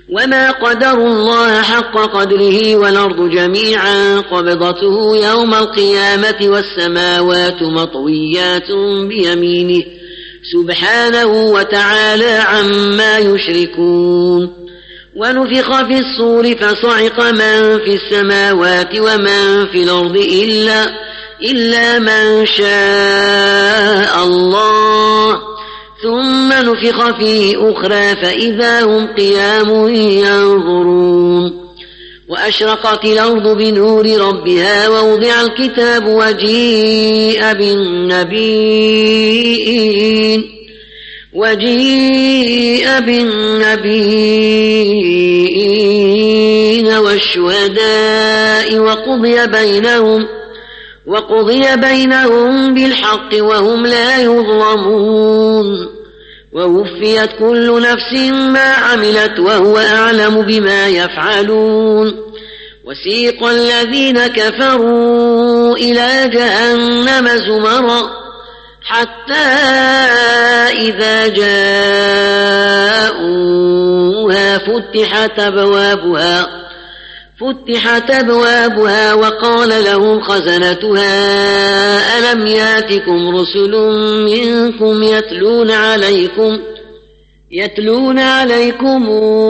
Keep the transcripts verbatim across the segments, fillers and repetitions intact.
وما قدروا الله حق قدره والأرض جميعا قبضته يوم القيامة والسماوات مطويات بيمينه سبحانه وتعالى عما يشركون. ونفخ في الصور فصعق من في السماوات ومن في الأرض إلا, إلا من شاء الله ثم نفخ فيه أخرى فإذا هم قيام ينظرون. وأشرقت الأرض بنور ربها ووضع الكتاب وجيء بالنبيين وجيء بالنبيين والشهداء وقضي بينهم وقضي بينهم بالحق وهم لا يظلمون. ووفيت كل نفس ما عملت وهو أعلم بما يفعلون. وسيق الذين كفروا إلى جهنم زمرا حتى إذا جاءوها فتحت أبوابها فتحت أبوابها وقال لهم خزنتها ألم ياتكم رسل منكم يتلون عليكم يتلون عليكم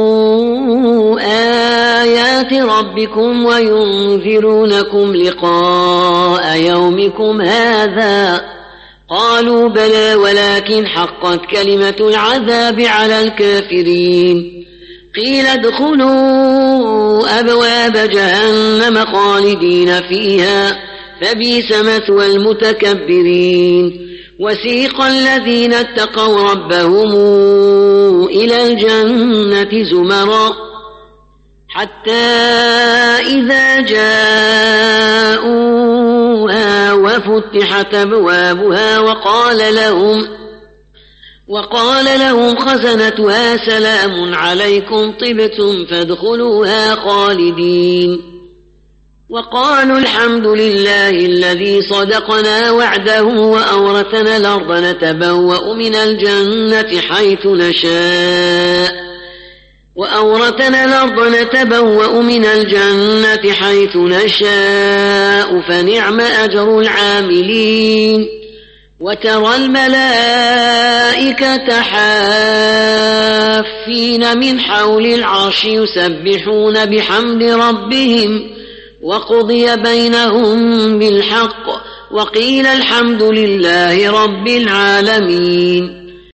آيات ربكم وينذرونكم لقاء يومكم هذا قالوا بلى ولكن حقت كلمة العذاب على الكافرين. قيل ادخلوا أبواب جهنم خالدين فيها فبئس مثوى المتكبرين. وسيق الذين اتقوا ربهم إلى الجنة زمرا حتى إذا جاءوها وفتحت أبوابها وقال لهم وقال لهم خزنتها سلام عليكم طبتم فادخلوها خالدين. وقالوا الحمد لله الذي صدقنا وعده وأورثنا الأرض نتبوأ من الجنة حيث نشاء وأورثنا الأرض نتبوأ من الجنة حيث نشاء فنعم أجر العاملين. وترى الملائكة حافين من حول العرش يسبحون بحمد ربهم وقضي بينهم بالحق وقيل الحمد لله رب العالمين.